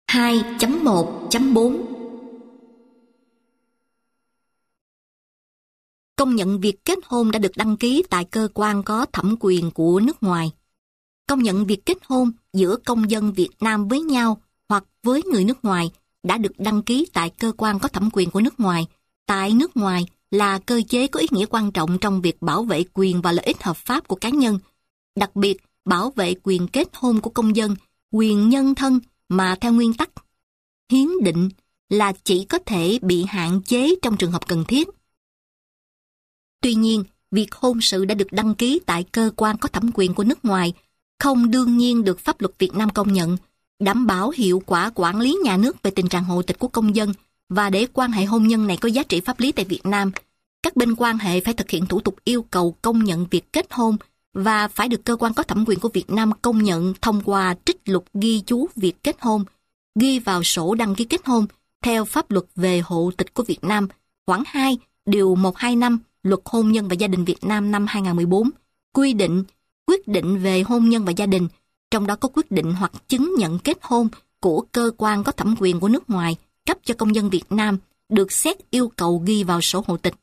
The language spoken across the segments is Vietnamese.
2.1.4 Công nhận việc kết hôn đã được đăng ký tại cơ quan có thẩm quyền của nước ngoài. Công nhận việc kết hôn giữa công dân Việt Nam với nhau hoặc với người nước ngoài đã được đăng ký tại cơ quan có thẩm quyền của nước ngoài. Tại nước ngoài là cơ chế có ý nghĩa quan trọng trong việc bảo vệ quyền và lợi ích hợp pháp của cá nhân, đặc biệt bảo vệ quyền kết hôn của công dân, quyền nhân thân mà theo nguyên tắc hiến định là chỉ có thể bị hạn chế trong trường hợp cần thiết. Tuy nhiên, việc hôn sự đã được đăng ký tại cơ quan có thẩm quyền của nước ngoài không đương nhiên được pháp luật Việt Nam công nhận, đảm bảo hiệu quả quản lý nhà nước về tình trạng hộ tịch của công dân, và để quan hệ hôn nhân này có giá trị pháp lý tại Việt Nam, các bên quan hệ phải thực hiện thủ tục yêu cầu công nhận việc kết hôn và phải được cơ quan có thẩm quyền của Việt Nam công nhận thông qua trích lục ghi chú việc kết hôn, ghi vào sổ đăng ký kết hôn theo pháp luật về hộ tịch của Việt Nam, khoản 2, điều 125 Luật Hôn nhân và Gia đình Việt Nam năm 2014, quy định quyết định về hôn nhân và gia đình, trong đó có quyết định hoặc chứng nhận kết hôn của cơ quan có thẩm quyền của nước ngoài cấp cho công dân Việt Nam được xét yêu cầu ghi vào sổ hộ tịch.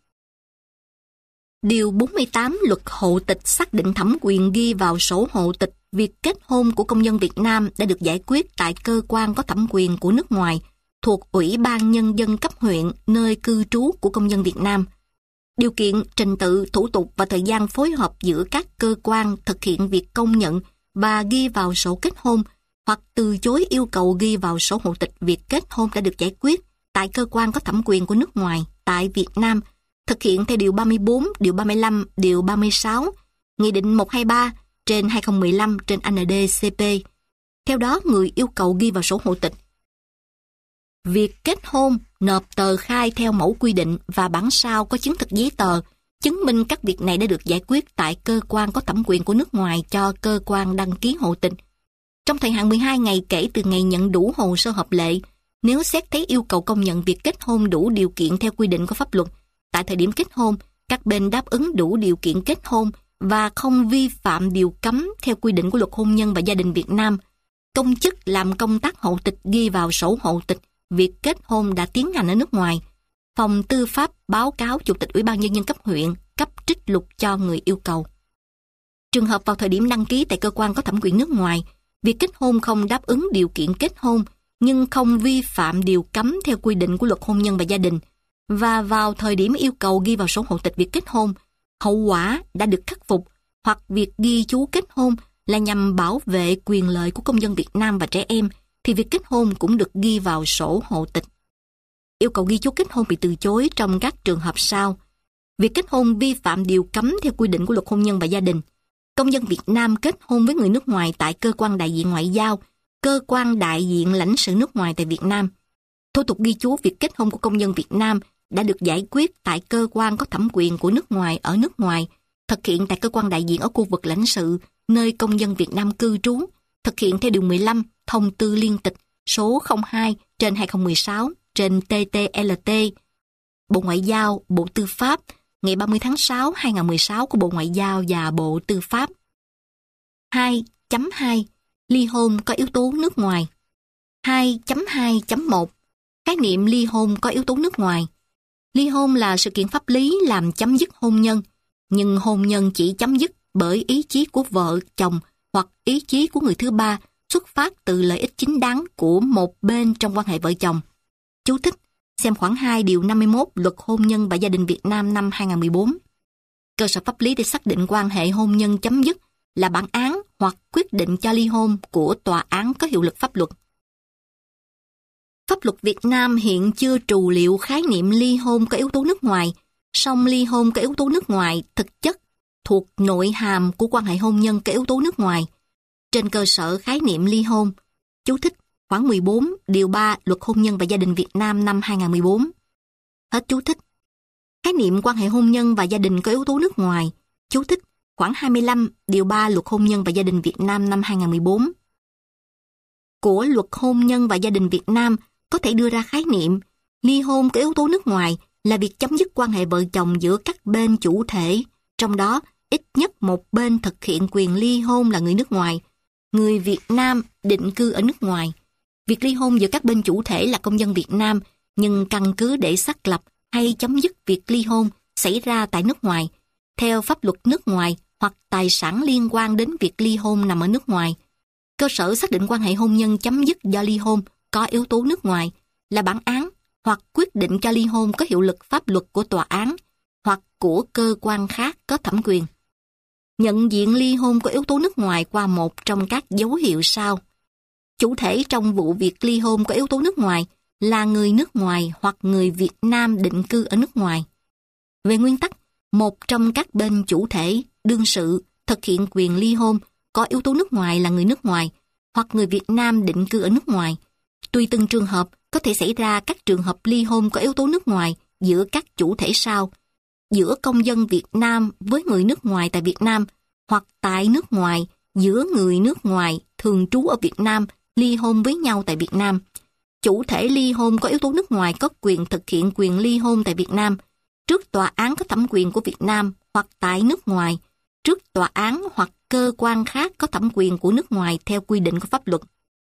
Điều 48 Luật Hộ tịch xác định thẩm quyền ghi vào sổ hộ tịch việc kết hôn của công dân Việt Nam đã được giải quyết tại cơ quan có thẩm quyền của nước ngoài thuộc Ủy ban Nhân dân cấp huyện nơi cư trú của công dân Việt Nam. Điều kiện, trình tự, thủ tục và thời gian phối hợp giữa các cơ quan thực hiện việc công nhận và ghi vào sổ kết hôn hoặc từ chối yêu cầu ghi vào sổ hộ tịch việc kết hôn đã được giải quyết tại cơ quan có thẩm quyền của nước ngoài tại Việt Nam, thực hiện theo Điều 34, Điều 35, Điều 36, Nghị định 123/2015 trên ND-CP. Theo đó, người yêu cầu ghi vào sổ hộ tịch việc kết hôn nộp tờ khai theo mẫu quy định và bản sao có chứng thực giấy tờ, chứng minh các việc này đã được giải quyết tại cơ quan có thẩm quyền của nước ngoài cho cơ quan đăng ký hộ tịch. Trong thời hạn 12 ngày kể từ ngày nhận đủ hồ sơ hợp lệ, nếu xét thấy yêu cầu công nhận việc kết hôn đủ điều kiện theo quy định của pháp luật, tại thời điểm kết hôn, các bên đáp ứng đủ điều kiện kết hôn và không vi phạm điều cấm theo quy định của Luật Hôn nhân và Gia đình Việt Nam, công chức làm công tác hộ tịch ghi vào sổ hộ tịch việc kết hôn đã tiến hành ở nước ngoài. Phòng Tư pháp báo cáo Chủ tịch Ủy ban Nhân dân cấp huyện cấp trích lục cho người yêu cầu. Trường hợp vào thời điểm đăng ký tại cơ quan có thẩm quyền nước ngoài, việc kết hôn không đáp ứng điều kiện kết hôn nhưng không vi phạm điều cấm theo quy định của Luật Hôn nhân và Gia đình, và vào thời điểm yêu cầu ghi vào sổ hộ tịch việc kết hôn, hậu quả đã được khắc phục, hoặc việc ghi chú kết hôn là nhằm bảo vệ quyền lợi của công dân Việt Nam và trẻ em, thì việc kết hôn cũng được ghi vào sổ hộ tịch. Yêu cầu ghi chú kết hôn bị từ chối trong các trường hợp sau. Việc kết hôn vi phạm điều cấm theo quy định của Luật Hôn nhân và Gia đình. Công dân Việt Nam kết hôn với người nước ngoài tại cơ quan đại diện ngoại giao, cơ quan đại diện lãnh sự nước ngoài tại Việt Nam. Thủ tục ghi chú việc kết hôn của công dân Việt Nam đã được giải quyết tại cơ quan có thẩm quyền của nước ngoài ở nước ngoài, thực hiện tại cơ quan đại diện ở khu vực lãnh sự nơi công dân Việt Nam cư trú, thực hiện theo Điều 15 Thông tư Liên tịch số 02/2016 trên TTLT, Bộ Ngoại giao, Bộ Tư pháp, ngày 30 tháng 6 2016 của Bộ Ngoại giao và Bộ Tư pháp. 2.2 Ly hôn có yếu tố nước ngoài. 2.2.1 Khái niệm ly hôn có yếu tố nước ngoài. Ly hôn là sự kiện pháp lý làm chấm dứt hôn nhân, nhưng hôn nhân chỉ chấm dứt bởi ý chí của vợ, chồng hoặc ý chí của người thứ ba xuất phát từ lợi ích chính đáng của một bên trong quan hệ vợ chồng. Chú thích: xem khoản 2 điều 51 Luật Hôn nhân và Gia đình Việt Nam năm 2014. Cơ sở pháp lý để xác định quan hệ hôn nhân chấm dứt là bản án hoặc quyết định cho ly hôn của tòa án có hiệu lực pháp luật. Pháp luật Việt Nam hiện chưa trù liệu khái niệm ly hôn có yếu tố nước ngoài, song ly hôn có yếu tố nước ngoài thực chất thuộc nội hàm của quan hệ hôn nhân có yếu tố nước ngoài. Trên cơ sở khái niệm ly hôn, chú thích khoản 14 điều 3 Luật Hôn nhân và Gia đình Việt Nam năm 2014. Hết chú thích. Khái niệm quan hệ hôn nhân và gia đình có yếu tố nước ngoài, chú thích khoản 25 điều 3 Luật Hôn nhân và Gia đình Việt Nam năm 2014. Của Luật Hôn nhân và Gia đình Việt Nam có thể đưa ra khái niệm ly hôn có yếu tố nước ngoài là việc chấm dứt quan hệ vợ chồng giữa các bên chủ thể, trong đó ít nhất một bên thực hiện quyền ly hôn là người nước ngoài, người Việt Nam định cư ở nước ngoài. Việc ly hôn giữa các bên chủ thể là công dân Việt Nam, nhưng căn cứ để xác lập hay chấm dứt việc ly hôn xảy ra tại nước ngoài, theo pháp luật nước ngoài hoặc tài sản liên quan đến việc ly hôn nằm ở nước ngoài. Cơ sở xác định quan hệ hôn nhân chấm dứt do ly hôn có yếu tố nước ngoài là bản án hoặc quyết định cho ly hôn có hiệu lực pháp luật của tòa án hoặc của cơ quan khác có thẩm quyền. Nhận diện ly hôn có yếu tố nước ngoài qua một trong các dấu hiệu sau. Chủ thể trong vụ việc ly hôn có yếu tố nước ngoài là người nước ngoài hoặc người Việt Nam định cư ở nước ngoài. Về nguyên tắc, một trong các bên chủ thể, đương sự, thực hiện quyền ly hôn có yếu tố nước ngoài là người nước ngoài hoặc người Việt Nam định cư ở nước ngoài. Tùy từng trường hợp, có thể xảy ra các trường hợp ly hôn có yếu tố nước ngoài giữa các chủ thể sau: giữa công dân Việt Nam với người nước ngoài tại Việt Nam, hoặc tại nước ngoài giữa người nước ngoài thường trú ở Việt Nam ly hôn với nhau tại Việt Nam. Chủ thể ly hôn có yếu tố nước ngoài có quyền thực hiện quyền ly hôn tại Việt Nam, trước tòa án có thẩm quyền của Việt Nam hoặc tại nước ngoài, trước tòa án hoặc cơ quan khác có thẩm quyền của nước ngoài theo quy định của pháp luật.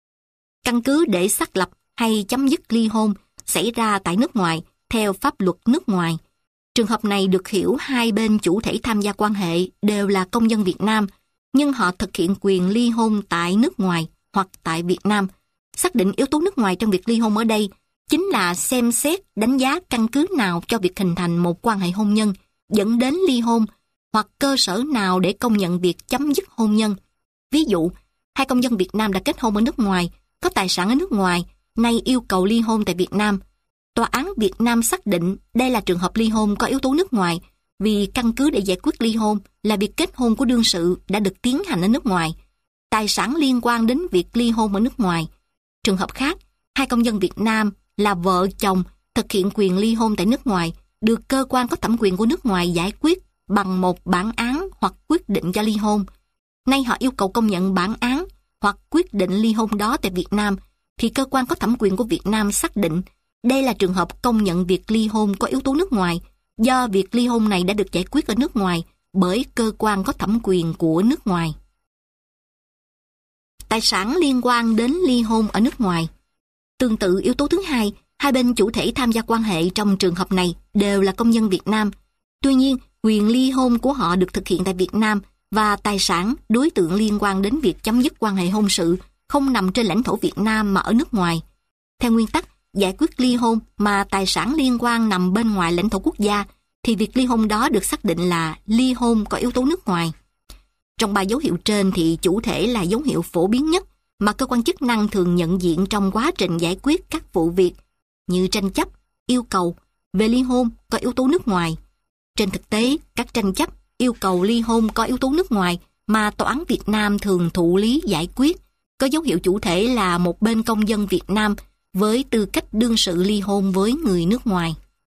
Căn cứ để xác lập hay chấm dứt ly hôn xảy ra tại nước ngoài theo pháp luật nước ngoài. Trường hợp này được hiểu hai bên chủ thể tham gia quan hệ đều là công dân Việt Nam, nhưng họ thực hiện quyền ly hôn tại nước ngoài hoặc tại Việt Nam. Xác định yếu tố nước ngoài trong việc ly hôn ở đây chính là xem xét đánh giá căn cứ nào cho việc hình thành một quan hệ hôn nhân dẫn đến ly hôn, hoặc cơ sở nào để công nhận việc chấm dứt hôn nhân. Ví dụ, hai công dân Việt Nam đã kết hôn ở nước ngoài, có tài sản ở nước ngoài, nay yêu cầu ly hôn tại Việt Nam. Tòa án Việt Nam xác định đây là trường hợp ly hôn có yếu tố nước ngoài vì căn cứ để giải quyết ly hôn là việc kết hôn của đương sự đã được tiến hành ở nước ngoài. Tài sản liên quan đến việc ly hôn ở nước ngoài. Trường hợp khác, hai công dân Việt Nam là vợ chồng thực hiện quyền ly hôn tại nước ngoài được cơ quan có thẩm quyền của nước ngoài giải quyết bằng một bản án hoặc quyết định cho ly hôn. Nay họ yêu cầu công nhận bản án hoặc quyết định ly hôn đó tại Việt Nam, thì cơ quan có thẩm quyền của Việt Nam xác định đây là trường hợp công nhận việc ly hôn có yếu tố nước ngoài, do việc ly hôn này đã được giải quyết ở nước ngoài bởi cơ quan có thẩm quyền của nước ngoài. Tài sản liên quan đến ly hôn ở nước ngoài. Tương tự yếu tố thứ hai, hai bên chủ thể tham gia quan hệ trong trường hợp này đều là công dân Việt Nam. Tuy nhiên, quyền ly hôn của họ được thực hiện tại Việt Nam và tài sản, đối tượng liên quan đến việc chấm dứt quan hệ hôn sự không nằm trên lãnh thổ Việt Nam mà ở nước ngoài. Theo nguyên tắc, giải quyết ly hôn mà tài sản liên quan nằm bên ngoài lãnh thổ quốc gia, thì việc ly hôn đó được xác định là ly hôn có yếu tố nước ngoài. Trong ba dấu hiệu trên thì chủ thể là dấu hiệu phổ biến nhất mà cơ quan chức năng thường nhận diện trong quá trình giải quyết các vụ việc như tranh chấp, yêu cầu về ly hôn có yếu tố nước ngoài. Trên thực tế, các tranh chấp, yêu cầu ly hôn có yếu tố nước ngoài mà tòa án Việt Nam thường thụ lý giải quyết có dấu hiệu chủ thể là một bên công dân Việt Nam với tư cách đương sự ly hôn với người nước ngoài.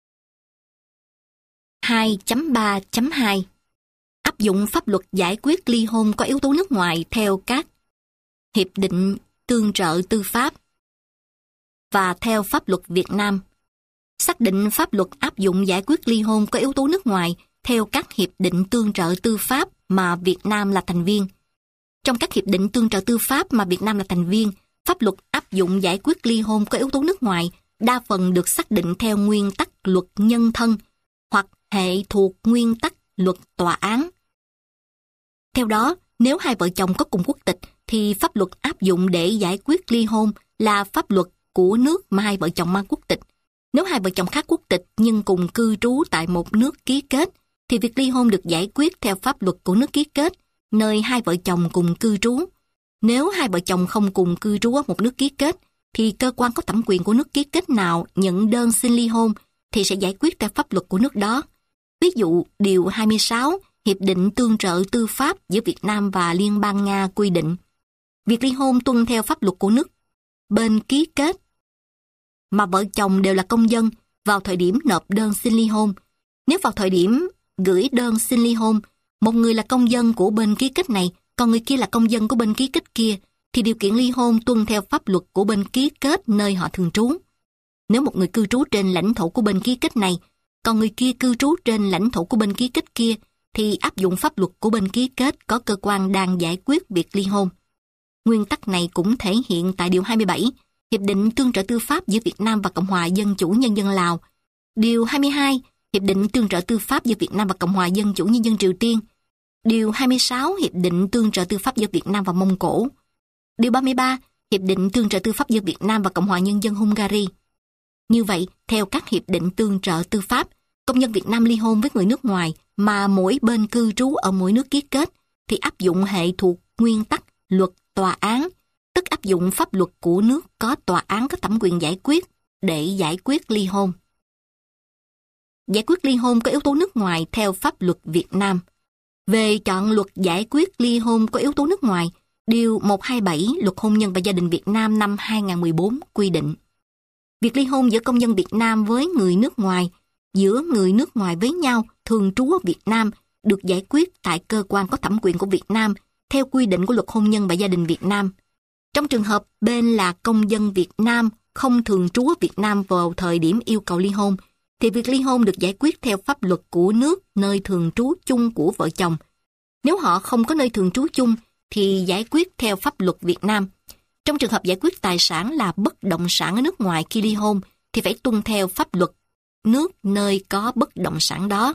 2.3.2 Áp dụng pháp luật giải quyết ly hôn có yếu tố nước ngoài theo các hiệp định tương trợ tư pháp và theo pháp luật Việt Nam. Xác định pháp luật áp dụng giải quyết ly hôn có yếu tố nước ngoài theo các hiệp định tương trợ tư pháp mà Việt Nam là thành viên. Trong các hiệp định tương trợ tư pháp mà Việt Nam là thành viên, pháp luật áp dụng giải quyết ly hôn có yếu tố nước ngoài đa phần được xác định theo nguyên tắc luật nhân thân hoặc hệ thuộc nguyên tắc luật tòa án. Theo đó, nếu hai vợ chồng có cùng quốc tịch thì pháp luật áp dụng để giải quyết ly hôn là pháp luật của nước mà hai vợ chồng mang quốc tịch. Nếu hai vợ chồng khác quốc tịch nhưng cùng cư trú tại một nước ký kết, thì việc ly hôn được giải quyết theo pháp luật của nước ký kết, nơi hai vợ chồng cùng cư trú. Nếu hai vợ chồng không cùng cư trú ở một nước ký kết, thì cơ quan có thẩm quyền của nước ký kết nào nhận đơn xin ly hôn thì sẽ giải quyết theo pháp luật của nước đó. Ví dụ, Điều 26 Hiệp định Tương trợ Tư pháp giữa Việt Nam và Liên bang Nga quy định việc ly hôn tuân theo pháp luật của nước bên ký kết mà vợ chồng đều là công dân vào thời điểm nộp đơn xin ly hôn. Nếu vào thời điểm gửi đơn xin ly hôn, một người là công dân của bên ký kết này, còn người kia là công dân của bên ký kết kia, thì điều kiện ly hôn tuân theo pháp luật của bên ký kết nơi họ thường trú. Nếu một người cư trú trên lãnh thổ của bên ký kết này, còn người kia cư trú trên lãnh thổ của bên ký kết kia, thì áp dụng pháp luật của bên ký kết có cơ quan đang giải quyết việc ly hôn. Nguyên tắc này cũng thể hiện tại Điều 27, Hiệp định tương trợ tư pháp giữa Việt Nam và Cộng hòa Dân chủ Nhân dân Lào. Điều 22, Hiệp định tương trợ tư pháp giữa Việt Nam và Cộng hòa Dân chủ Nhân dân Triều Tiên. Điều 26, Hiệp định tương trợ tư pháp giữa Việt Nam và Mông Cổ. Điều 33, Hiệp định tương trợ tư pháp giữa Việt Nam và Cộng hòa Nhân dân Hungary. Như vậy, theo các hiệp định tương trợ tư pháp, công dân Việt Nam ly hôn với người nước ngoài mà mỗi bên cư trú ở mỗi nước ký kết thì áp dụng hệ thuộc nguyên tắc luật tòa án, tức áp dụng pháp luật của nước có tòa án có thẩm quyền giải quyết để giải quyết ly hôn. Giải quyết ly hôn có yếu tố nước ngoài theo pháp luật Việt Nam. Về chọn luật giải quyết ly hôn có yếu tố nước ngoài, Điều 127 Luật Hôn nhân và Gia đình Việt Nam năm 2014 quy định việc ly hôn giữa công dân Việt Nam với người nước ngoài, giữa người nước ngoài với nhau thường trú ở Việt Nam được giải quyết tại cơ quan có thẩm quyền của Việt Nam theo quy định của Luật Hôn nhân và Gia đình Việt Nam. Trong trường hợp bên là công dân Việt Nam không thường trú ở Việt Nam vào thời điểm yêu cầu ly hôn, thì việc ly hôn được giải quyết theo pháp luật của nước nơi thường trú chung của vợ chồng. Nếu họ không có nơi thường trú chung, thì giải quyết theo pháp luật Việt Nam. Trong trường hợp giải quyết tài sản là bất động sản ở nước ngoài khi ly hôn, thì phải tuân theo pháp luật nước nơi có bất động sản đó.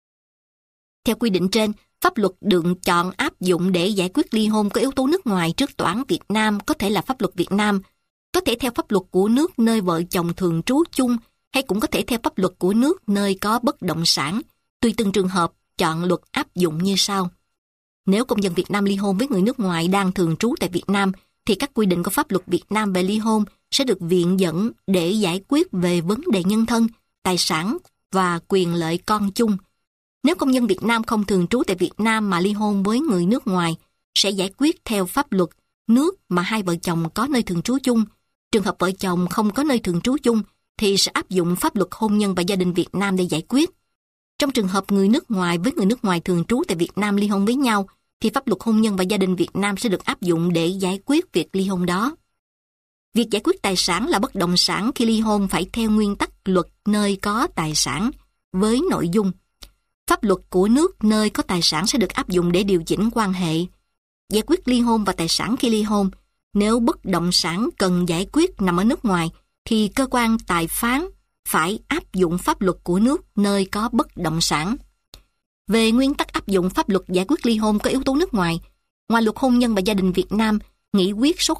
Theo quy định trên, pháp luật được chọn áp dụng để giải quyết ly hôn có yếu tố nước ngoài trước tòa án Việt Nam có thể là pháp luật Việt Nam, có thể theo pháp luật của nước nơi vợ chồng thường trú chung, hay cũng có thể theo pháp luật của nước nơi có bất động sản. Tùy từng trường hợp, chọn luật áp dụng như sau. Nếu công dân Việt Nam ly hôn với người nước ngoài đang thường trú tại Việt Nam, thì các quy định của pháp luật Việt Nam về ly hôn sẽ được viện dẫn để giải quyết về vấn đề nhân thân, tài sản và quyền lợi con chung. Nếu công dân Việt Nam không thường trú tại Việt Nam mà ly hôn với người nước ngoài, sẽ giải quyết theo pháp luật nước mà hai vợ chồng có nơi thường trú chung. Trường hợp vợ chồng không có nơi thường trú chung, thì sẽ áp dụng pháp luật hôn nhân và gia đình Việt Nam để giải quyết. Trong trường hợp người nước ngoài với người nước ngoài thường trú tại Việt Nam ly hôn với nhau, thì pháp luật hôn nhân và gia đình Việt Nam sẽ được áp dụng để giải quyết việc ly hôn đó. Việc giải quyết tài sản là bất động sản khi ly hôn phải theo nguyên tắc luật nơi có tài sản, với nội dung pháp luật của nước nơi có tài sản sẽ được áp dụng để điều chỉnh quan hệ. Giải quyết ly hôn và tài sản khi ly hôn, nếu bất động sản cần giải quyết nằm ở nước ngoài, thì cơ quan tài phán phải áp dụng pháp luật của nước nơi có bất động sản. Về nguyên tắc áp dụng pháp luật giải quyết ly hôn có yếu tố nước ngoài, ngoài Luật Hôn nhân và Gia đình Việt Nam, Nghị quyết số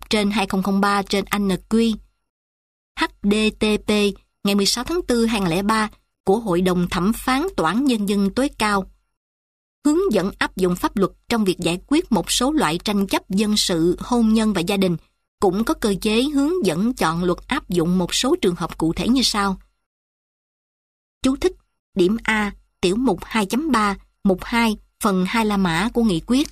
01/2003/NQ HDTP ngày 16 tháng 4 2003 của Hội đồng Thẩm phán Tòa án Nhân dân tối cao hướng dẫn áp dụng pháp luật trong việc giải quyết một số loại tranh chấp dân sự, hôn nhân và gia đình, cũng có cơ chế hướng dẫn chọn luật áp dụng một số trường hợp cụ thể như sau. Chú thích điểm A, tiểu mục 2.3, mục 2, phần 2 la mã của nghị quyết.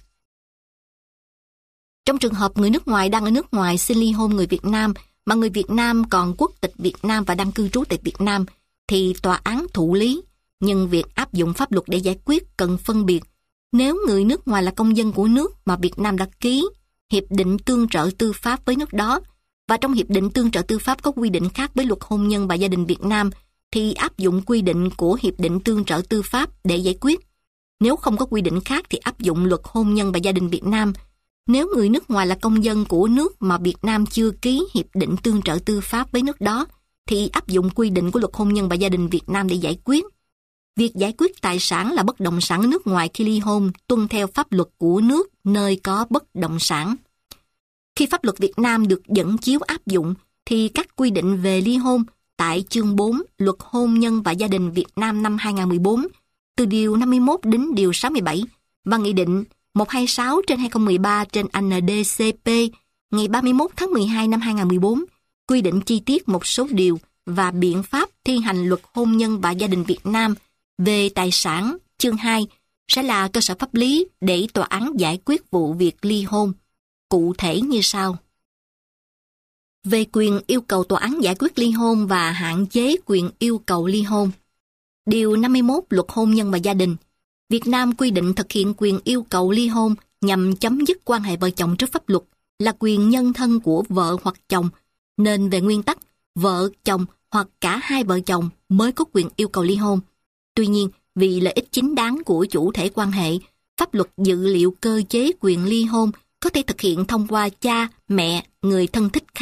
Trong trường hợp người nước ngoài đang ở nước ngoài xin ly hôn người Việt Nam, mà người Việt Nam còn quốc tịch Việt Nam và đang cư trú tại Việt Nam, thì tòa án thụ lý. Nhưng việc áp dụng pháp luật để giải quyết cần phân biệt. Nếu người nước ngoài là công dân của nước mà Việt Nam đã ký hiệp định tương trợ tư pháp với nước đó, và trong hiệp định tương trợ tư pháp có quy định khác với Luật Hôn nhân và Gia đình Việt Nam, thì áp dụng quy định của hiệp định tương trợ tư pháp để giải quyết. Nếu không có quy định khác thì áp dụng Luật Hôn nhân và Gia đình Việt Nam. Nếu người nước ngoài là công dân của nước mà Việt Nam chưa ký hiệp định tương trợ tư pháp với nước đó, thì áp dụng quy định của Luật Hôn nhân và Gia đình Việt Nam để giải quyết. Việc giải quyết tài sản là bất động sản ở nước ngoài khi ly hôn tuân theo pháp luật của nước nơi có bất động sản. Khi pháp luật Việt Nam được dẫn chiếu áp dụng, thì các quy định về ly hôn tại chương 4 Luật Hôn nhân và Gia đình Việt Nam năm 2014, từ điều 51 đến điều 67, và Nghị định 126/2013/NDCP ngày 31 tháng 12 năm 2014, quy định chi tiết một số điều và biện pháp thi hành Luật Hôn nhân và Gia đình Việt Nam về tài sản, chương 2, sẽ là cơ sở pháp lý để tòa án giải quyết vụ việc ly hôn. Cụ thể như sau. Về quyền yêu cầu tòa án giải quyết ly hôn và hạn chế quyền yêu cầu ly hôn. Điều 51 Luật Hôn nhân và Gia đình. Việt Nam quy định thực hiện quyền yêu cầu ly hôn nhằm chấm dứt quan hệ vợ chồng trước pháp luật là quyền nhân thân của vợ hoặc chồng, nên về nguyên tắc, vợ, chồng hoặc cả hai vợ chồng mới có quyền yêu cầu ly hôn. Tuy nhiên, vì lợi ích chính đáng của chủ thể quan hệ, pháp luật dự liệu cơ chế quyền ly hôn có thể thực hiện thông qua cha, mẹ, người thân thích khác,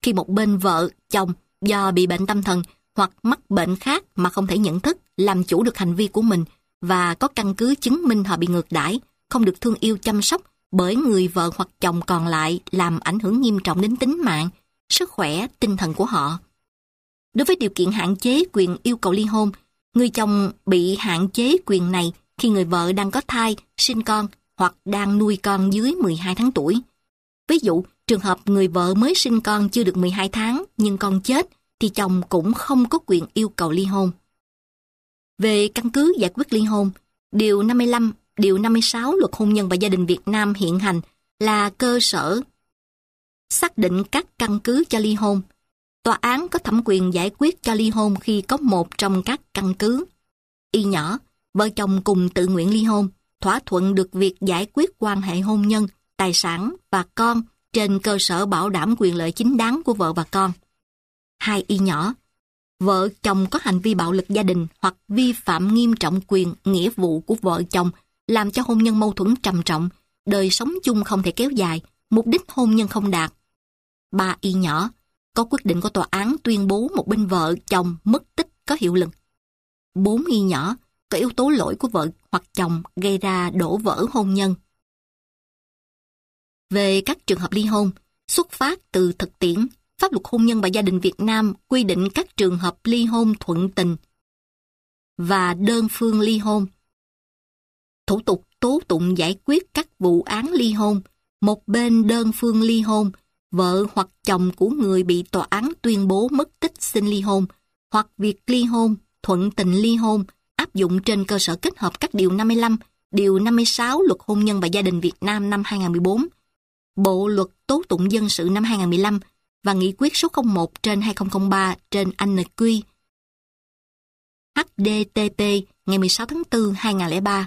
Khi một bên vợ, chồng do bị bệnh tâm thần hoặc mắc bệnh khác mà không thể nhận thức, làm chủ được hành vi của mình và có căn cứ chứng minh họ bị ngược đãi, không được thương yêu chăm sóc bởi người vợ hoặc chồng còn lại, làm ảnh hưởng nghiêm trọng đến tính mạng, sức khỏe, tinh thần của họ. Đối với điều kiện hạn chế quyền yêu cầu ly hôn, người chồng bị hạn chế quyền này khi người vợ đang có thai, sinh con hoặc đang nuôi con dưới 12 tháng tuổi. Ví dụ, trường hợp người vợ mới sinh con chưa được 12 tháng nhưng con chết thì chồng cũng không có quyền yêu cầu ly hôn. Về căn cứ giải quyết ly hôn, Điều 55, Điều 56 Luật Hôn nhân và Gia đình Việt Nam hiện hành là cơ sở xác định các căn cứ cho ly hôn. Tòa án có thẩm quyền giải quyết cho ly hôn khi có một trong các căn cứ. Y nhỏ, vợ chồng cùng tự nguyện ly hôn, thỏa thuận được việc giải quyết quan hệ hôn nhân, tài sản và con trên cơ sở bảo đảm quyền lợi chính đáng của vợ và con. 2 y nhỏ, vợ chồng có hành vi bạo lực gia đình hoặc vi phạm nghiêm trọng quyền, nghĩa vụ của vợ chồng, làm cho hôn nhân mâu thuẫn trầm trọng, đời sống chung không thể kéo dài, mục đích hôn nhân không đạt. 3 y nhỏ, có quyết định của tòa án tuyên bố một bên vợ chồng mất tích có hiệu lực. 4 y nhỏ, có yếu tố lỗi của vợ hoặc chồng gây ra đổ vỡ hôn nhân. Về các trường hợp ly hôn, xuất phát từ thực tiễn, Pháp luật hôn nhân và gia đình Việt Nam quy định các trường hợp ly hôn thuận tình và đơn phương ly hôn. Thủ tục tố tụng giải quyết các vụ án ly hôn, một bên đơn phương ly hôn, vợ hoặc chồng của người bị tòa án tuyên bố mất tích xin ly hôn, hoặc việc ly hôn, thuận tình ly hôn, áp dụng trên cơ sở kết hợp các Điều 55, Điều 56 Luật Hôn nhân và Gia đình Việt Nam năm 2014, Bộ Luật Tố tụng dân sự năm 2015 và Nghị quyết số 01/2003/NQ HDTP ngày 16 tháng 4 2003.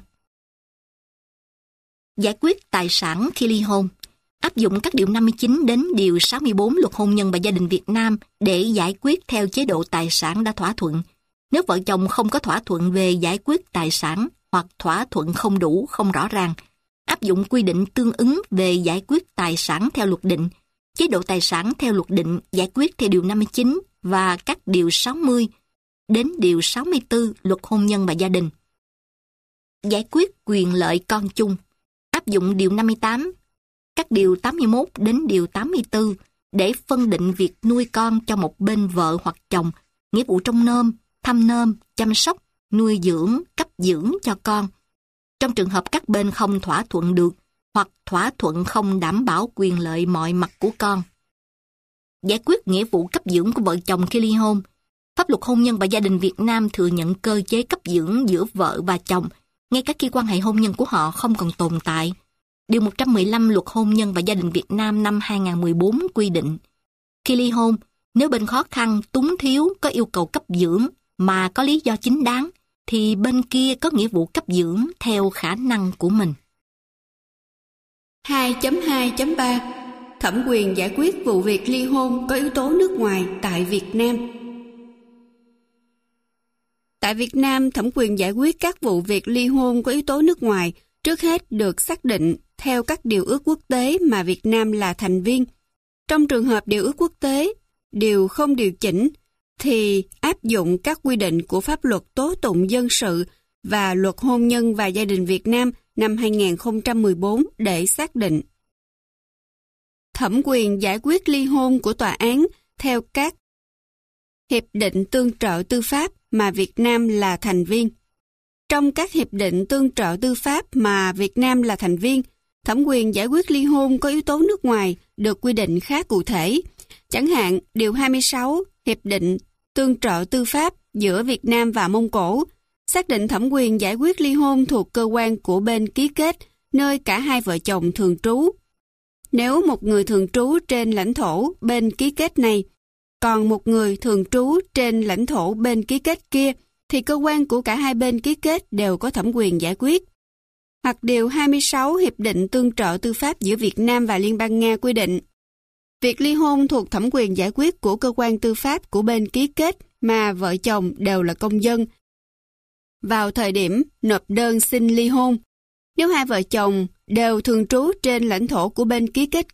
Giải quyết tài sản khi ly hôn, áp dụng các Điều 59 đến Điều 64 Luật Hôn nhân và Gia đình Việt Nam để giải quyết theo chế độ tài sản đã thỏa thuận. Nếu vợ chồng không có thỏa thuận về giải quyết tài sản hoặc thỏa thuận không đủ, không rõ ràng, áp dụng quy định tương ứng về giải quyết tài sản theo luật định, chế độ tài sản theo luật định giải quyết theo Điều 59 và các Điều 60 đến Điều 64 Luật Hôn nhân và Gia đình. Giải quyết quyền lợi con chung, áp dụng Điều 58, các Điều 81 đến Điều 84 để phân định việc nuôi con cho một bên vợ hoặc chồng, nghĩa vụ trông nom, thăm nom, chăm sóc, nuôi dưỡng, cấp dưỡng cho con. Trong trường hợp các bên không thỏa thuận được hoặc thỏa thuận không đảm bảo quyền lợi mọi mặt của con. Giải quyết nghĩa vụ cấp dưỡng của vợ chồng khi ly hôn. Pháp luật hôn nhân và gia đình Việt Nam thừa nhận cơ chế cấp dưỡng giữa vợ và chồng, ngay cả khi quan hệ hôn nhân của họ không còn tồn tại. Điều 115 Luật Hôn nhân và Gia đình Việt Nam năm 2014 quy định, khi ly hôn, nếu bên khó khăn, túng thiếu có yêu cầu cấp dưỡng mà có lý do chính đáng, thì bên kia có nghĩa vụ cấp dưỡng theo khả năng của mình. 2.2.3 Thẩm quyền giải quyết vụ việc ly hôn có yếu tố nước ngoài tại Việt Nam. Tại Việt Nam, thẩm quyền giải quyết các vụ việc ly hôn có yếu tố nước ngoài trước hết được xác định theo các điều ước quốc tế mà Việt Nam là thành viên. Trong trường hợp điều ước quốc tế, điều không điều chỉnh, thì áp dụng các quy định của pháp luật tố tụng dân sự và luật hôn nhân và gia đình Việt Nam năm 2014 để xác định. Thẩm quyền giải quyết ly hôn của tòa án theo các hiệp định tương trợ tư pháp mà Việt Nam là thành viên. Trong các hiệp định tương trợ tư pháp mà Việt Nam là thành viên, thẩm quyền giải quyết ly hôn có yếu tố nước ngoài được quy định khá cụ thể. Chẳng hạn, Điều 26 Hiệp định tương trợ tư pháp giữa Việt Nam và Mông Cổ xác định thẩm quyền giải quyết ly hôn thuộc cơ quan của bên ký kết nơi cả hai vợ chồng thường trú. Nếu một người thường trú trên lãnh thổ bên ký kết này, còn một người thường trú trên lãnh thổ bên ký kết kia, thì cơ quan của cả hai bên ký kết đều có thẩm quyền giải quyết. Hoặc Điều 26 Hiệp định tương trợ tư pháp giữa Việt Nam và Liên bang Nga quy định, việc ly hôn thuộc thẩm quyền giải quyết của cơ quan tư pháp của bên ký kết mà vợ chồng đều là công dân vào thời điểm nộp đơn xin ly hôn. Nếu hai vợ chồng đều thường trú trên lãnh thổ của bên ký kết kia,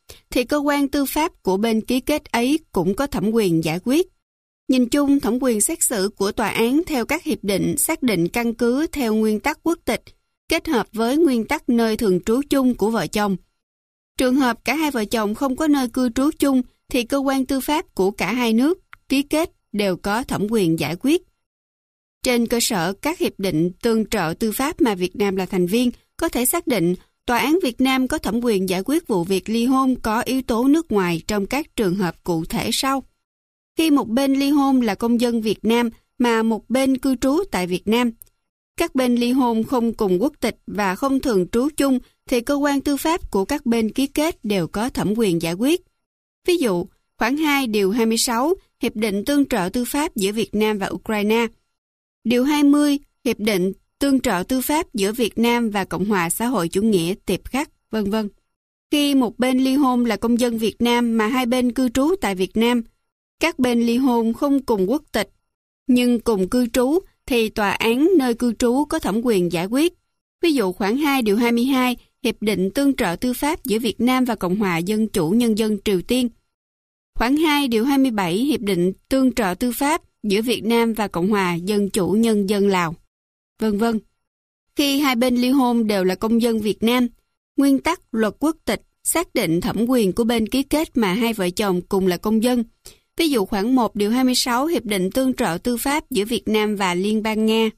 thì cơ quan tư pháp của bên ký kết ấy cũng có thẩm quyền giải quyết. Nhìn chung, thẩm quyền xét xử của tòa án theo các hiệp định xác định căn cứ theo nguyên tắc quốc tịch, kết hợp với nguyên tắc nơi thường trú chung của vợ chồng. Trường hợp cả hai vợ chồng không có nơi cư trú chung thì cơ quan tư pháp của cả hai nước ký kết đều có thẩm quyền giải quyết. Trên cơ sở các hiệp định tương trợ tư pháp mà Việt Nam là thành viên, có thể xác định Tòa án Việt Nam có thẩm quyền giải quyết vụ việc ly hôn có yếu tố nước ngoài trong các trường hợp cụ thể sau. Khi một bên ly hôn là công dân Việt Nam mà một bên cư trú tại Việt Nam, các bên ly hôn không cùng quốc tịch và không thường trú chung thì cơ quan tư pháp của các bên ký kết đều có thẩm quyền giải quyết. Ví dụ, khoản 2 điều 26 Hiệp định tương trợ tư pháp giữa Việt Nam và Ukraine, điều 20 Hiệp định tương trợ tư pháp giữa Việt Nam và Cộng hòa xã hội chủ nghĩa Tiệp Khắc, v.v. Khi một bên ly hôn là công dân Việt Nam mà hai bên cư trú tại Việt Nam, các bên ly hôn không cùng quốc tịch nhưng cùng cư trú thì tòa án nơi cư trú có thẩm quyền giải quyết. Ví dụ khoản 2 điều 22 Hiệp định tương trợ tư pháp giữa Việt Nam và Cộng hòa Dân chủ Nhân dân Triều Tiên, khoản 2 điều 27 Hiệp định tương trợ tư pháp giữa Việt Nam và Cộng hòa Dân chủ Nhân dân Lào, v.v. Khi hai bên ly hôn đều là công dân Việt Nam, nguyên tắc luật quốc tịch xác định thẩm quyền của bên ký kết mà hai vợ chồng cùng là công dân. Ví dụ khoản 1 điều 26 Hiệp định tương trợ tư pháp giữa Việt Nam và Liên bang Nga,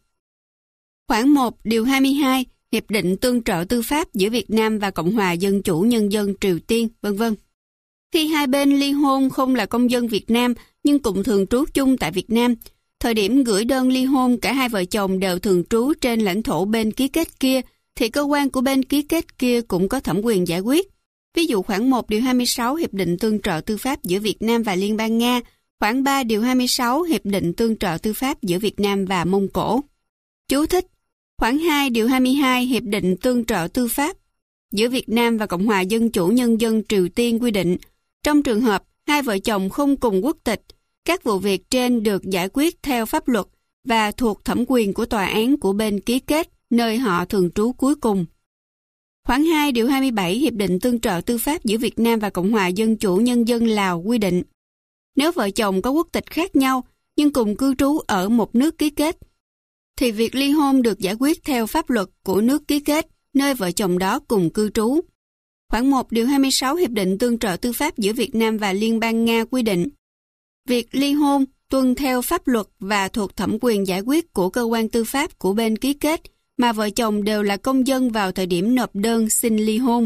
khoản 1 điều 22 Hiệp định tương trợ tư pháp giữa Việt Nam và Cộng hòa Dân chủ Nhân dân Triều Tiên, v.v. Khi hai bên ly hôn không là công dân Việt Nam nhưng cùng thường trú chung tại Việt Nam, thời điểm gửi đơn ly hôn cả hai vợ chồng đều thường trú trên lãnh thổ bên ký kết kia, thì cơ quan của bên ký kết kia cũng có thẩm quyền giải quyết. Ví dụ khoản 1 điều 26 Hiệp định tương trợ tư pháp giữa Việt Nam và Liên bang Nga, khoản 3 điều 26 Hiệp định tương trợ tư pháp giữa Việt Nam và Mông Cổ. Chú thích: khoản 2 điều 22 Hiệp định tương trợ tư pháp giữa Việt Nam và Cộng hòa Dân chủ Nhân dân Triều Tiên quy định, trong trường hợp hai vợ chồng không cùng quốc tịch, các vụ việc trên được giải quyết theo pháp luật và thuộc thẩm quyền của tòa án của bên ký kết nơi họ thường trú cuối cùng. Khoản 2 điều 27 Hiệp định tương trợ tư pháp giữa Việt Nam và Cộng hòa Dân chủ Nhân dân Lào quy định, nếu vợ chồng có quốc tịch khác nhau nhưng cùng cư trú ở một nước ký kết, thì việc ly hôn được giải quyết theo pháp luật của nước ký kết nơi vợ chồng đó cùng cư trú. Khoản 1 điều 26 Hiệp định tương trợ tư pháp giữa Việt Nam và Liên bang Nga quy định, việc ly hôn tuân theo pháp luật và thuộc thẩm quyền giải quyết của cơ quan tư pháp của bên ký kết mà vợ chồng đều là công dân vào thời điểm nộp đơn xin ly hôn.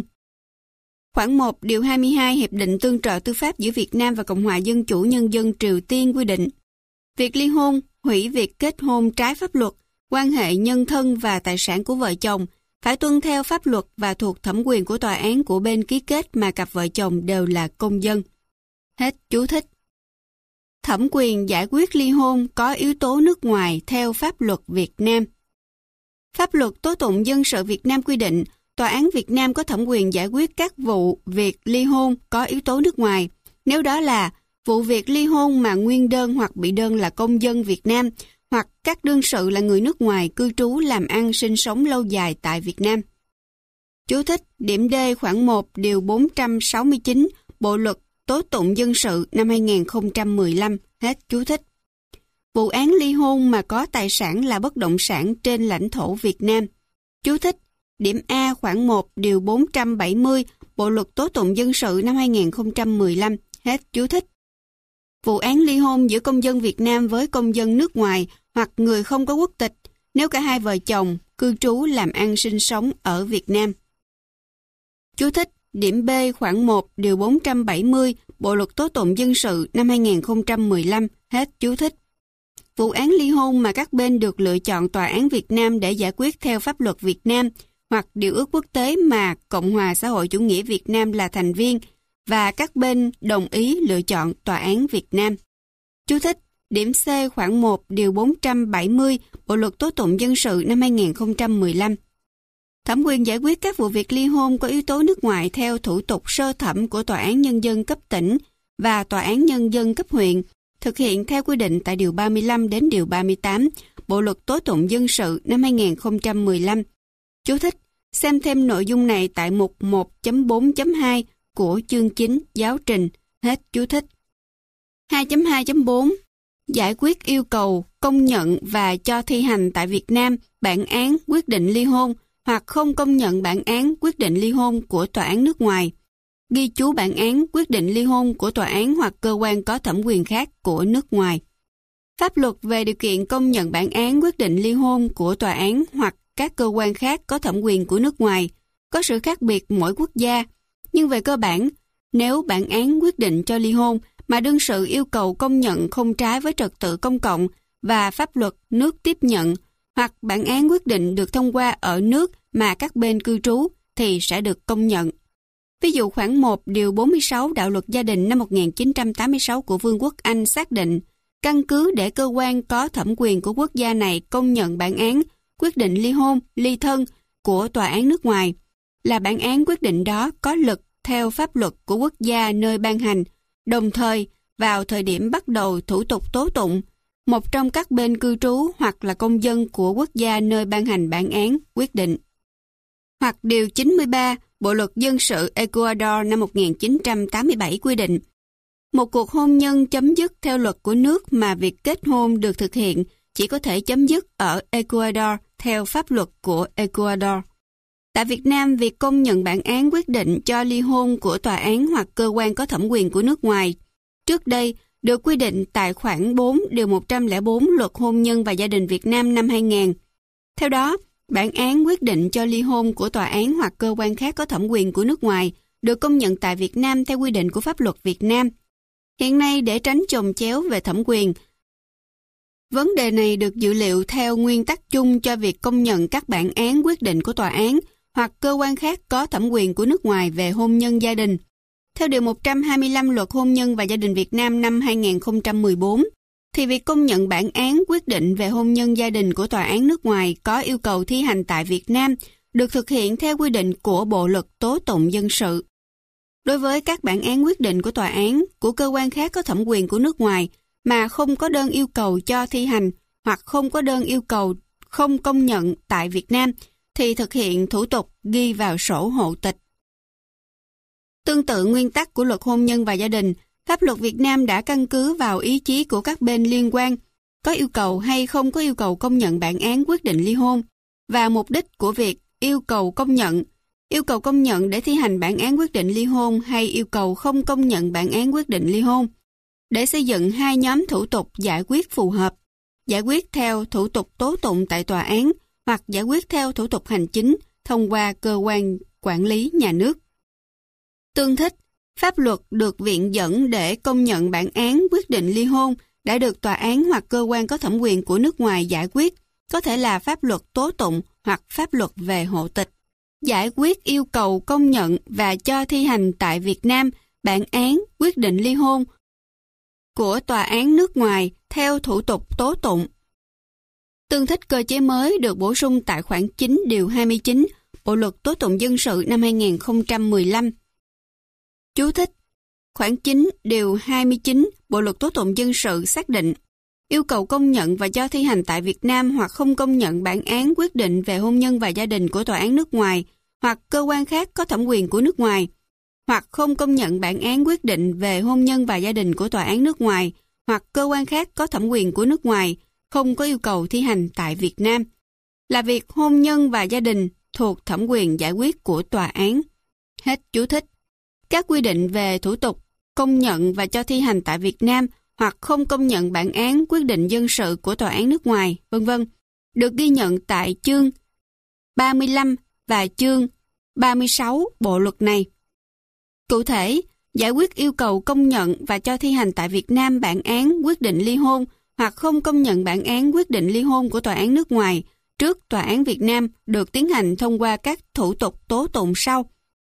Khoản 1 điều 22 Hiệp định tương trợ tư pháp giữa Việt Nam và Cộng hòa Dân chủ Nhân dân Triều Tiên quy định, việc ly hôn, hủy việc kết hôn trái pháp luật, quan hệ nhân thân và tài sản của vợ chồng phải tuân theo pháp luật và thuộc thẩm quyền của tòa án của bên ký kết mà cặp vợ chồng đều là công dân. Hết chú thích. Thẩm quyền giải quyết ly hôn có yếu tố nước ngoài theo pháp luật Việt Nam. Pháp luật tố tụng dân sự Việt Nam quy định, tòa án Việt Nam có thẩm quyền giải quyết các vụ việc ly hôn có yếu tố nước ngoài, nếu đó là vụ việc ly hôn mà nguyên đơn hoặc bị đơn là công dân Việt Nam, hoặc các đương sự là người nước ngoài cư trú làm ăn sinh sống lâu dài tại Việt Nam. Chú thích: điểm D khoản 1 điều 469 Bộ luật tố tụng dân sự năm 2015. Hết chú thích. Vụ án ly hôn mà có tài sản là bất động sản trên lãnh thổ Việt Nam. Chú thích: điểm A khoản 1 điều 470 Bộ luật tố tụng dân sự năm 2015. Hết chú thích. Vụ án ly hôn giữa công dân Việt Nam với công dân nước ngoài hoặc người không có quốc tịch, nếu cả hai vợ chồng cư trú làm ăn sinh sống ở Việt Nam. Chú thích: điểm B khoản 1 điều 470 Bộ luật tố tụng dân sự năm 2015. Hết chú thích. Vụ án ly hôn mà các bên được lựa chọn tòa án Việt Nam để giải quyết theo pháp luật Việt Nam hoặc điều ước quốc tế mà Cộng hòa xã hội chủ nghĩa Việt Nam là thành viên và các bên đồng ý lựa chọn tòa án Việt Nam. Chú thích: điểm C khoản 1 điều 470 Bộ luật tố tụng dân sự năm 2015. Thẩm quyền giải quyết các vụ việc ly hôn có yếu tố nước ngoài theo thủ tục sơ thẩm của Tòa án Nhân dân cấp tỉnh và Tòa án Nhân dân cấp huyện, thực hiện theo quy định tại Điều 35 đến Điều 38 Bộ luật tố tụng dân sự năm 2015. Chú thích: xem thêm nội dung này tại mục 1.4.2 của chương 9 giáo trình. Hết chú thích. 2.2.4 Giải quyết yêu cầu công nhận và cho thi hành tại Việt Nam bản án quyết định ly hôn hoặc không công nhận bản án quyết định ly hôn của tòa án nước ngoài. Ghi chú bản án quyết định ly hôn của tòa án hoặc cơ quan có thẩm quyền khác của nước ngoài. Pháp luật về điều kiện công nhận bản án quyết định ly hôn của tòa án hoặc các cơ quan khác có thẩm quyền của nước ngoài có sự khác biệt mỗi quốc gia, nhưng về cơ bản, nếu bản án quyết định cho ly hôn mà đương sự yêu cầu công nhận không trái với trật tự công cộng và pháp luật nước tiếp nhận, hoặc bản án quyết định được thông qua ở nước mà các bên cư trú thì sẽ được công nhận. Ví dụ khoản 1 điều 46 Đạo luật gia đình năm 1986 của Vương quốc Anh xác định căn cứ để cơ quan có thẩm quyền của quốc gia này công nhận bản án quyết định ly hôn, ly thân của tòa án nước ngoài là bản án quyết định đó có lực theo pháp luật của quốc gia nơi ban hành, đồng thời vào thời điểm bắt đầu thủ tục tố tụng, một trong các bên cư trú hoặc là công dân của quốc gia nơi ban hành bản án quyết định. Hoặc điều 93 Bộ luật dân sự Ecuador năm 1987 quy định, một cuộc hôn nhân chấm dứt theo luật của nước mà việc kết hôn được thực hiện chỉ có thể chấm dứt ở Ecuador theo pháp luật của Ecuador. Tại Việt Nam, việc công nhận bản án quyết định cho ly hôn của tòa án hoặc cơ quan có thẩm quyền của nước ngoài trước đây được quy định tại khoản 4 điều 104 Luật Hôn nhân và Gia đình Việt Nam năm 2000. Theo đó, bản án quyết định cho ly hôn của tòa án hoặc cơ quan khác có thẩm quyền của nước ngoài được công nhận tại Việt Nam theo quy định của pháp luật Việt Nam. Hiện nay, để tránh chồng chéo về thẩm quyền, vấn đề này được dự liệu theo nguyên tắc chung cho việc công nhận các bản án quyết định của tòa án hoặc cơ quan khác có thẩm quyền của nước ngoài về hôn nhân gia đình. Theo Điều 125 Luật Hôn nhân và Gia đình Việt Nam năm 2014, thì việc công nhận bản án quyết định về hôn nhân gia đình của tòa án nước ngoài có yêu cầu thi hành tại Việt Nam được thực hiện theo quy định của Bộ luật tố tụng dân sự. Đối với các bản án quyết định của tòa án, của cơ quan khác có thẩm quyền của nước ngoài mà không có đơn yêu cầu cho thi hành hoặc không có đơn yêu cầu không công nhận tại Việt Nam, thì thực hiện thủ tục ghi vào sổ hộ tịch. Tương tự nguyên tắc của Luật Hôn nhân và Gia đình, pháp luật Việt Nam đã căn cứ vào ý chí của các bên liên quan, có yêu cầu hay không có yêu cầu công nhận bản án quyết định ly hôn, và mục đích của việc yêu cầu công nhận để thi hành bản án quyết định ly hôn hay yêu cầu không công nhận bản án quyết định ly hôn, để xây dựng hai nhóm thủ tục giải quyết phù hợp, giải quyết theo thủ tục tố tụng tại tòa án hoặc giải quyết theo thủ tục hành chính thông qua cơ quan quản lý nhà nước. Tương thích, pháp luật được viện dẫn để công nhận bản án quyết định ly hôn đã được tòa án hoặc cơ quan có thẩm quyền của nước ngoài giải quyết, có thể là pháp luật tố tụng hoặc pháp luật về hộ tịch. Giải quyết yêu cầu công nhận và cho thi hành tại Việt Nam bản án quyết định ly hôn của tòa án nước ngoài theo thủ tục tố tụng. Tương thích cơ chế mới được bổ sung tại khoản 9 điều 29 Bộ luật tố tụng dân sự năm 2015. Chú thích: khoản 9 điều 29 Bộ luật tố tụng dân sự xác định yêu cầu công nhận và cho thi hành tại Việt Nam hoặc không công nhận bản án quyết định về hôn nhân và gia đình của tòa án nước ngoài hoặc cơ quan khác có thẩm quyền của nước ngoài, hoặc không công nhận bản án quyết định về hôn nhân và gia đình của tòa án nước ngoài hoặc cơ quan khác có thẩm quyền của nước ngoài không có yêu cầu thi hành tại Việt Nam, là việc hôn nhân và gia đình thuộc thẩm quyền giải quyết của tòa án. Hết chú thích. Các quy định về thủ tục công nhận và cho thi hành tại Việt Nam hoặc không công nhận bản án quyết định dân sự của tòa án nước ngoài, v.v. được ghi nhận tại chương 35 và chương 36 bộ luật này. Cụ thể, giải quyết yêu cầu công nhận và cho thi hành tại Việt Nam bản án quyết định ly hôn hoặc không công nhận bản án quyết định ly hôn của tòa án nước ngoài trước tòa án Việt Nam được tiến hành thông qua các thủ tục tố tụng sau.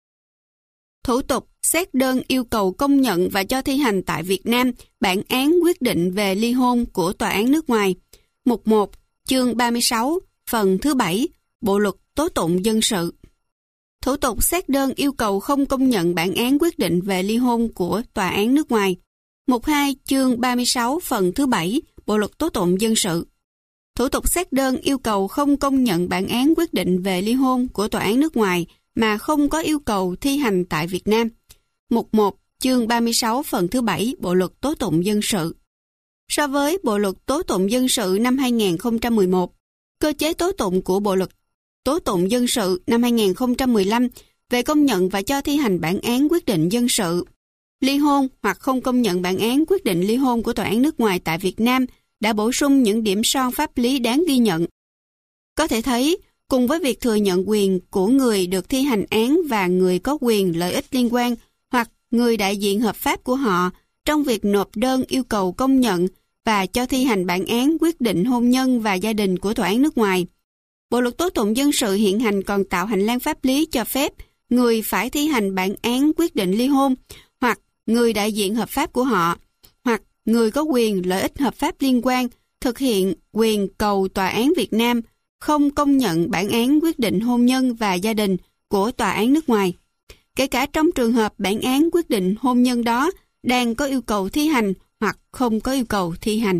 Thủ tục xét đơn yêu cầu công nhận và cho thi hành tại Việt Nam bản án quyết định về ly hôn của tòa án nước ngoài. Mục 1, chương 36, phần thứ 7, Bộ luật tố tụng dân sự. Thủ tục xét đơn yêu cầu không công nhận bản án quyết định về ly hôn của tòa án nước ngoài. Mục 2, chương 36, phần thứ 7, Bộ luật tố tụng dân sự. Thủ tục xét đơn yêu cầu không công nhận bản án quyết định về ly hôn của tòa án nước ngoài mà không có yêu cầu thi hành tại Việt Nam. mục 1, chương 36 phần thứ 7 Bộ luật tố tụng dân sự. So với Bộ luật tố tụng dân sự năm 2011, cơ chế tố tụng của Bộ luật tố tụng dân sự năm 2015 về công nhận và cho thi hành bản án quyết định dân sự, ly hôn hoặc không công nhận bản án quyết định ly hôn của tòa án nước ngoài tại Việt Nam đã bổ sung những điểm son pháp lý đáng ghi nhận. Có thể thấy, cùng với việc thừa nhận quyền của người được thi hành án và người có quyền lợi ích liên quan hoặc người đại diện hợp pháp của họ trong việc nộp đơn yêu cầu công nhận và cho thi hành bản án quyết định hôn nhân và gia đình của tòa án nước ngoài, Bộ luật tố tụng dân sự hiện hành còn tạo hành lang pháp lý cho phép người phải thi hành bản án quyết định ly hôn hoặc người đại diện hợp pháp của họ hoặc người có quyền lợi ích hợp pháp liên quan thực hiện quyền cầu tòa án Việt Nam không công nhận bản án quyết định hôn nhân và gia đình của tòa án nước ngoài, kể cả trong trường hợp bản án quyết định hôn nhân đó đang có yêu cầu thi hành hoặc không có yêu cầu thi hành.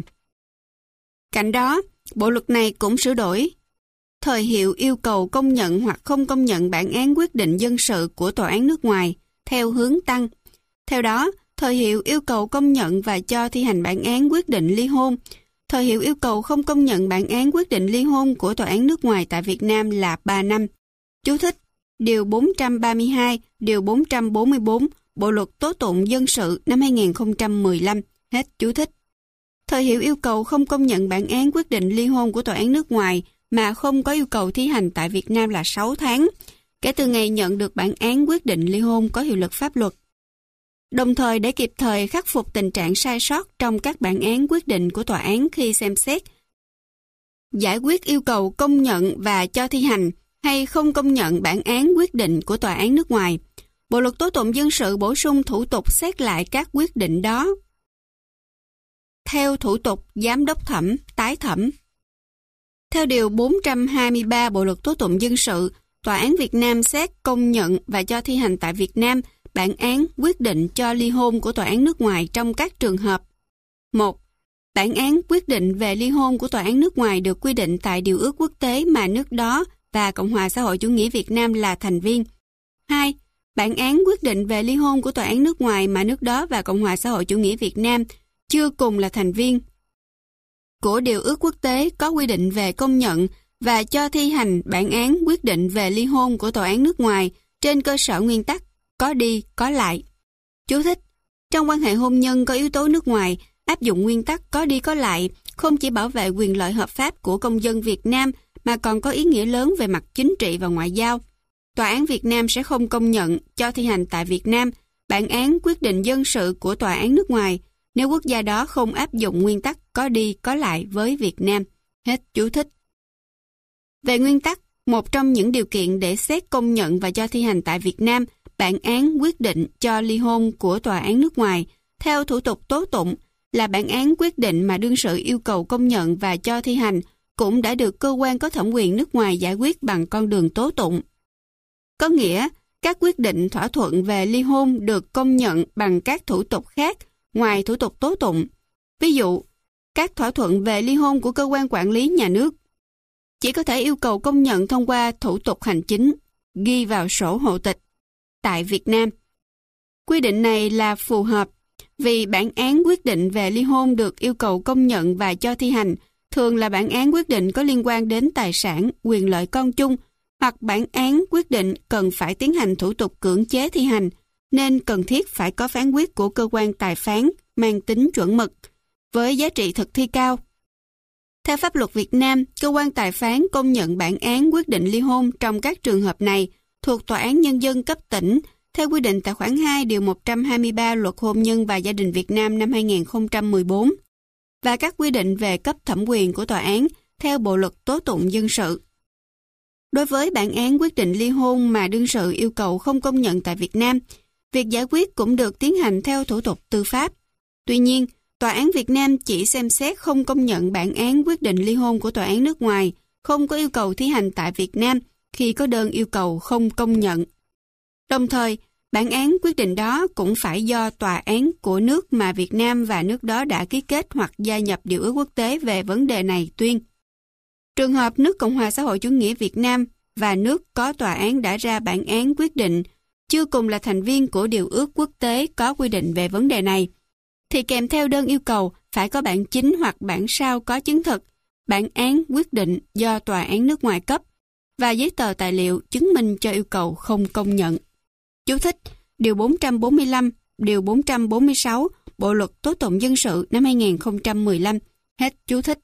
Cạnh đó, bộ luật này cũng sửa đổi thời hiệu yêu cầu công nhận hoặc không công nhận bản án quyết định dân sự của tòa án nước ngoài theo hướng tăng. Theo đó, thời hiệu yêu cầu công nhận và cho thi hành bản án quyết định ly hôn, thời hiệu yêu cầu không công nhận bản án quyết định ly hôn của tòa án nước ngoài tại Việt Nam là 3 năm. Chú thích: Điều 432, Điều 444 Bộ luật tố tụng dân sự năm 2015. Hết chú thích. Thời hiệu yêu cầu không công nhận bản án quyết định ly hôn của tòa án nước ngoài mà không có yêu cầu thi hành tại Việt Nam là 6 tháng, kể từ ngày nhận được bản án quyết định ly hôn có hiệu lực pháp luật. Đồng thời để kịp thời khắc phục tình trạng sai sót trong các bản án quyết định của tòa án khi xem xét, giải quyết yêu cầu công nhận và cho thi hành hay không công nhận bản án quyết định của tòa án nước ngoài, Bộ luật tố tụng dân sự bổ sung thủ tục xét lại các quyết định đó theo thủ tục giám đốc thẩm, tái thẩm. Theo Điều 423 Bộ luật tố tụng dân sự, Tòa án Việt Nam xét công nhận và cho thi hành tại Việt Nam bản án quyết định cho ly hôn của tòa án nước ngoài trong các trường hợp. 1. Bản án quyết định về ly hôn của tòa án nước ngoài được quy định tại điều ước quốc tế mà nước đó và Cộng hòa xã hội chủ nghĩa Việt Nam là thành viên. 2. Bản án quyết định về ly hôn của tòa án nước ngoài mà nước đó và Cộng hòa xã hội chủ nghĩa Việt Nam chưa cùng là thành viên của điều ước quốc tế có quy định về công nhận và cho thi hành bản án quyết định về ly hôn của tòa án nước ngoài trên cơ sở nguyên tắc có đi có lại. Chú thích: Trong quan hệ hôn nhân có yếu tố nước ngoài, áp dụng nguyên tắc có đi có lại không chỉ bảo vệ quyền lợi hợp pháp của công dân Việt Nam mà còn có ý nghĩa lớn về mặt chính trị và ngoại giao. Tòa án Việt Nam sẽ không công nhận cho thi hành tại Việt Nam bản án quyết định dân sự của tòa án nước ngoài nếu quốc gia đó không áp dụng nguyên tắc có đi có lại với Việt Nam. Hết chú thích. Về nguyên tắc, một trong những điều kiện để xét công nhận và cho thi hành tại Việt Nam bản án quyết định cho ly hôn của tòa án nước ngoài theo thủ tục tố tụng là bản án quyết định mà đương sự yêu cầu công nhận và cho thi hành cũng đã được cơ quan có thẩm quyền nước ngoài giải quyết bằng con đường tố tụng. Có nghĩa, các quyết định thỏa thuận về ly hôn được công nhận bằng các thủ tục khác ngoài thủ tục tố tụng. Ví dụ, các thỏa thuận về ly hôn của cơ quan quản lý nhà nước chỉ có thể yêu cầu công nhận thông qua thủ tục hành chính, ghi vào sổ hộ tịch. Tại Việt Nam, quy định này là phù hợp vì bản án quyết định về ly hôn được yêu cầu công nhận và cho thi hành thường là bản án quyết định có liên quan đến tài sản, quyền lợi con chung hoặc bản án quyết định cần phải tiến hành thủ tục cưỡng chế thi hành nên cần thiết phải có phán quyết của cơ quan tài phán mang tính chuẩn mực với giá trị thực thi cao. Theo pháp luật Việt Nam, cơ quan tài phán công nhận bản án quyết định ly hôn trong các trường hợp này thuộc Tòa án Nhân dân cấp tỉnh theo quy định tại khoản 2 điều 123 Luật Hôn nhân và Gia đình Việt Nam năm 2014 và các quy định về cấp thẩm quyền của tòa án theo Bộ luật tố tụng dân sự. Đối với bản án quyết định ly hôn mà đương sự yêu cầu không công nhận tại Việt Nam, việc giải quyết cũng được tiến hành theo thủ tục tư pháp. Tuy nhiên, Tòa án Việt Nam chỉ xem xét không công nhận bản án quyết định ly hôn của tòa án nước ngoài, không có yêu cầu thi hành tại Việt Nam khi có đơn yêu cầu không công nhận. Đồng thời, bản án quyết định đó cũng phải do tòa án của nước mà Việt Nam và nước đó đã ký kết hoặc gia nhập điều ước quốc tế về vấn đề này tuyên. Trường hợp nước Cộng hòa xã hội chủ nghĩa Việt Nam và nước có tòa án đã ra bản án quyết định chưa cùng là thành viên của điều ước quốc tế có quy định về vấn đề này, thì kèm theo đơn yêu cầu phải có bản chính hoặc bản sao có chứng thực, bản án quyết định do tòa án nước ngoài cấp và giấy tờ tài liệu chứng minh cho yêu cầu không công nhận. Chú thích: Điều 445, Điều 446 Bộ luật tố tụng dân sự năm 2015. Hết chú thích.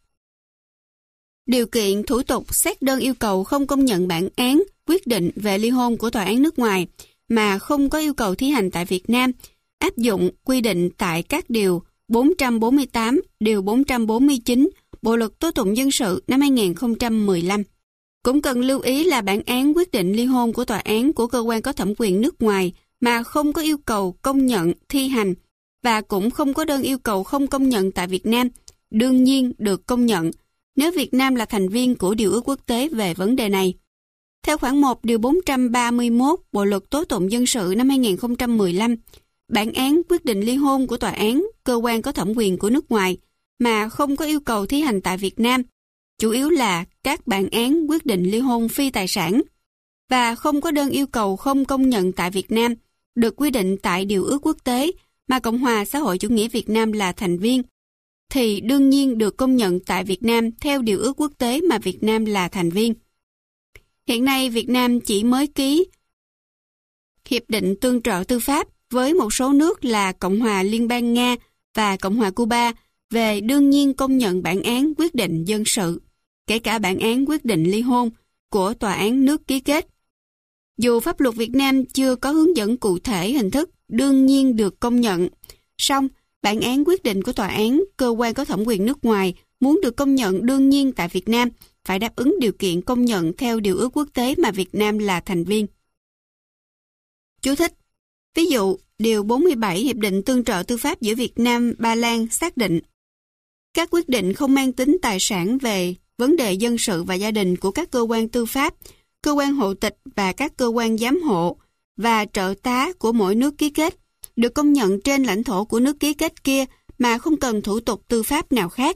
Điều kiện thủ tục xét đơn yêu cầu không công nhận bản án quyết định về ly hôn của tòa án nước ngoài mà không có yêu cầu thi hành tại Việt Nam áp dụng quy định tại các điều 448, điều 449 Bộ luật tố tụng dân sự năm 2015. Cũng cần lưu ý là bản án quyết định ly hôn của tòa án của cơ quan có thẩm quyền nước ngoài mà không có yêu cầu công nhận thi hành và cũng không có đơn yêu cầu không công nhận tại Việt Nam, đương nhiên được công nhận nếu Việt Nam là thành viên của điều ước quốc tế về vấn đề này. Theo khoản 1 điều 431 Bộ luật tố tụng dân sự năm 2015, bản án quyết định ly hôn của tòa án, cơ quan có thẩm quyền của nước ngoài mà không có yêu cầu thi hành tại Việt Nam, chủ yếu là các bản án quyết định ly hôn phi tài sản và không có đơn yêu cầu không công nhận tại Việt Nam, được quy định tại điều ước quốc tế mà Cộng hòa xã hội chủ nghĩa Việt Nam là thành viên, thì đương nhiên được công nhận tại Việt Nam theo điều ước quốc tế mà Việt Nam là thành viên. Hiện nay Việt Nam chỉ mới ký Hiệp định Tương trợ Tư pháp với một số nước là Cộng hòa Liên bang Nga và Cộng hòa Cuba về đương nhiên công nhận bản án quyết định dân sự, kể cả bản án quyết định ly hôn của tòa án nước ký kết. Dù pháp luật Việt Nam chưa có hướng dẫn cụ thể hình thức đương nhiên được công nhận, song bản án quyết định của tòa án, cơ quan có thẩm quyền nước ngoài muốn được công nhận đương nhiên tại Việt Nam phải đáp ứng điều kiện công nhận theo điều ước quốc tế mà Việt Nam là thành viên. Chú thích: Ví dụ, Điều 47 Hiệp định Tương trợ Tư pháp giữa Việt Nam, Ba Lan xác định các quyết định không mang tính tài sản về vấn đề dân sự và gia đình của các cơ quan tư pháp, cơ quan hộ tịch và các cơ quan giám hộ và trợ tá của mỗi nước ký kết được công nhận trên lãnh thổ của nước ký kết kia mà không cần thủ tục tư pháp nào khác.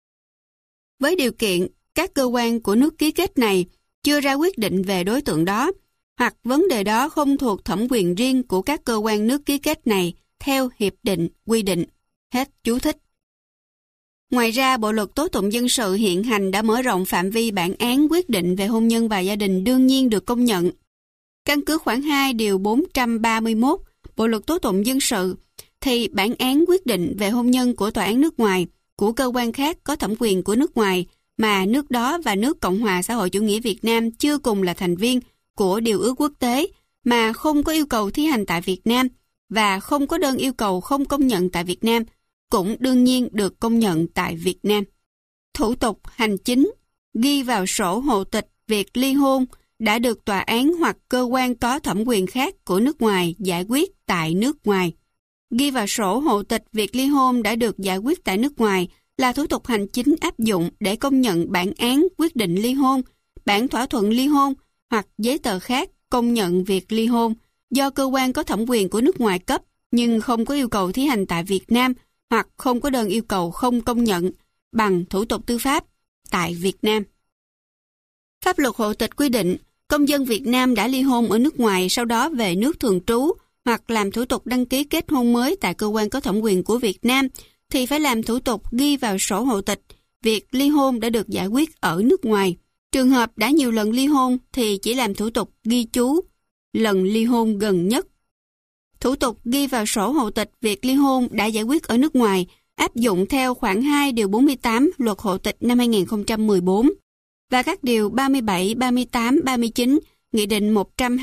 Với điều kiện các cơ quan của nước ký kết này chưa ra quyết định về đối tượng đó, hoặc vấn đề đó không thuộc thẩm quyền riêng của các cơ quan nước ký kết này theo hiệp định quy định. Hết chú thích. Ngoài ra, Bộ luật tố tụng dân sự hiện hành đã mở rộng phạm vi bản án quyết định về hôn nhân và gia đình đương nhiên được công nhận. Căn cứ khoản 2 điều 431 Bộ luật tố tụng dân sự, thì bản án quyết định về hôn nhân của tòa án nước ngoài, của cơ quan khác có thẩm quyền của nước ngoài mà nước đó và nước Cộng hòa xã hội chủ nghĩa Việt Nam chưa cùng là thành viên của điều ước quốc tế mà không có yêu cầu thi hành tại Việt Nam và không có đơn yêu cầu không công nhận tại Việt Nam, cũng đương nhiên được công nhận tại Việt Nam. Thủ tục hành chính ghi vào sổ hộ tịch việc ly hôn đã được tòa án hoặc cơ quan có thẩm quyền khác của nước ngoài giải quyết tại nước ngoài. Ghi vào sổ hộ tịch việc ly hôn đã được giải quyết tại nước ngoài là thủ tục hành chính áp dụng để công nhận bản án quyết định ly hôn, bản thỏa thuận ly hôn hoặc giấy tờ khác công nhận việc ly hôn do cơ quan có thẩm quyền của nước ngoài cấp nhưng không có yêu cầu thi hành tại Việt Nam hoặc không có đơn yêu cầu không công nhận bằng thủ tục tư pháp tại Việt Nam. Pháp luật hộ tịch quy định công dân Việt Nam đã ly hôn ở nước ngoài sau đó về nước thường trú hoặc làm thủ tục đăng ký kết hôn mới tại cơ quan có thẩm quyền của Việt Nam thì phải làm thủ tục ghi vào sổ hộ tịch việc ly hôn đã được giải quyết ở nước ngoài. Trường hợp đã nhiều lần ly hôn thì chỉ làm thủ tục ghi chú lần ly hôn gần nhất. Thủ tục ghi vào sổ hộ tịch việc ly hôn đã giải quyết ở nước ngoài áp dụng theo khoản 2 điều 48 Luật hộ tịch năm 2014 và các điều 37, 38, 39 Nghị định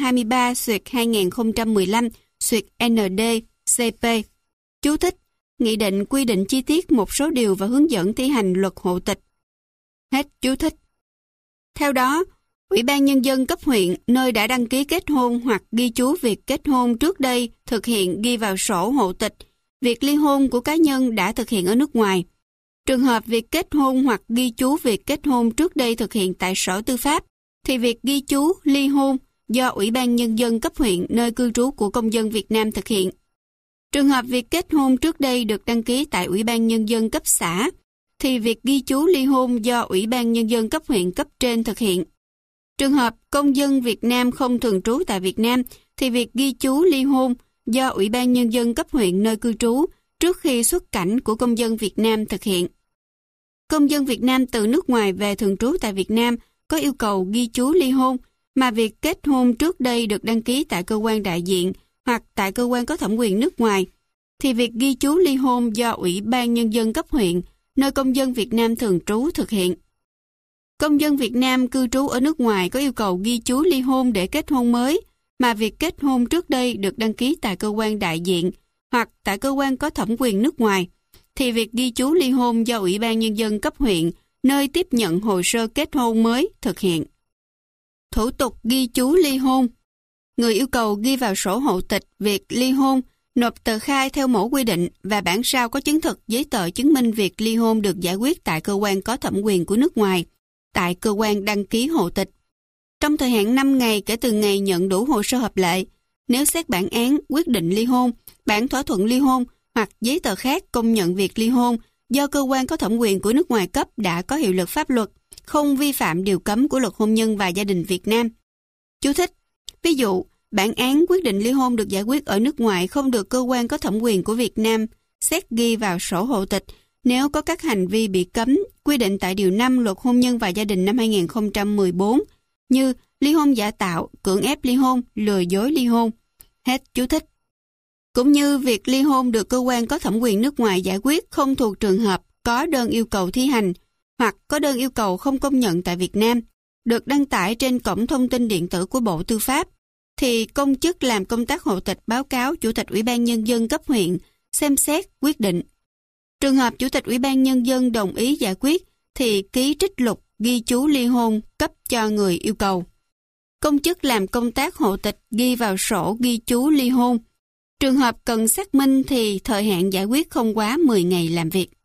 122/2015/ND-CP. Chú thích: Nghị định quy định chi tiết một số điều và hướng dẫn thi hành luật hộ tịch. Hết chú thích. Theo đó, Ủy ban Nhân dân cấp huyện nơi đã đăng ký kết hôn hoặc ghi chú việc kết hôn trước đây thực hiện ghi vào sổ hộ tịch việc ly hôn của cá nhân đã thực hiện ở nước ngoài. Trường hợp việc kết hôn hoặc ghi chú việc kết hôn trước đây thực hiện tại Sở Tư pháp, thì việc ghi chú ly hôn do Ủy ban Nhân dân cấp huyện nơi cư trú của công dân Việt Nam thực hiện. Trường hợp việc kết hôn trước đây được đăng ký tại Ủy ban Nhân dân cấp xã, thì việc ghi chú ly hôn do Ủy ban Nhân dân cấp huyện cấp trên thực hiện. Trường hợp công dân Việt Nam không thường trú tại Việt Nam, thì việc ghi chú ly hôn do Ủy ban Nhân dân cấp huyện nơi cư trú trước khi xuất cảnh của công dân Việt Nam thực hiện. Công dân Việt Nam từ nước ngoài về thường trú tại Việt Nam có yêu cầu ghi chú ly hôn, mà việc kết hôn trước đây được đăng ký tại cơ quan đại diện hoặc tại cơ quan có thẩm quyền nước ngoài, thì việc ghi chú ly hôn do Ủy ban Nhân dân cấp huyện nơi công dân Việt Nam thường trú thực hiện. Công dân Việt Nam cư trú ở nước ngoài có yêu cầu ghi chú ly hôn để kết hôn mới, mà việc kết hôn trước đây được đăng ký tại cơ quan đại diện hoặc tại cơ quan có thẩm quyền nước ngoài, thì việc ghi chú ly hôn do Ủy ban Nhân dân cấp huyện nơi tiếp nhận hồ sơ kết hôn mới thực hiện. Thủ tục ghi chú ly hôn. Người yêu cầu ghi vào sổ hộ tịch việc ly hôn, nộp tờ khai theo mẫu quy định và bản sao có chứng thực giấy tờ chứng minh việc ly hôn được giải quyết tại cơ quan có thẩm quyền của nước ngoài, tại cơ quan đăng ký hộ tịch. Trong thời hạn 5 ngày kể từ ngày nhận đủ hồ sơ hợp lệ, nếu xét bản án, quyết định ly hôn, bản thỏa thuận ly hôn hoặc giấy tờ khác công nhận việc ly hôn do cơ quan có thẩm quyền của nước ngoài cấp đã có hiệu lực pháp luật, không vi phạm điều cấm của Luật Hôn nhân và Gia đình Việt Nam. Chú thích: ví dụ, bản án quyết định ly hôn được giải quyết ở nước ngoài không được cơ quan có thẩm quyền của Việt Nam xét ghi vào sổ hộ tịch nếu có các hành vi bị cấm quy định tại Điều 5 Luật Hôn nhân và Gia đình năm 2014 như ly hôn giả tạo, cưỡng ép ly hôn, lừa dối ly hôn. Hết chú thích. Cũng như việc ly hôn được cơ quan có thẩm quyền nước ngoài giải quyết không thuộc trường hợp có đơn yêu cầu thi hành hoặc có đơn yêu cầu không công nhận tại Việt Nam, được đăng tải trên cổng thông tin điện tử của Bộ Tư pháp, thì công chức làm công tác hộ tịch báo cáo Chủ tịch Ủy ban Nhân dân cấp huyện xem xét quyết định. Trường hợp Chủ tịch Ủy ban Nhân dân đồng ý giải quyết thì ký trích lục ghi chú ly hôn cấp cho người yêu cầu. Công chức làm công tác hộ tịch ghi vào sổ ghi chú ly hôn. Trường hợp cần xác minh thì thời hạn giải quyết không quá 10 ngày làm việc.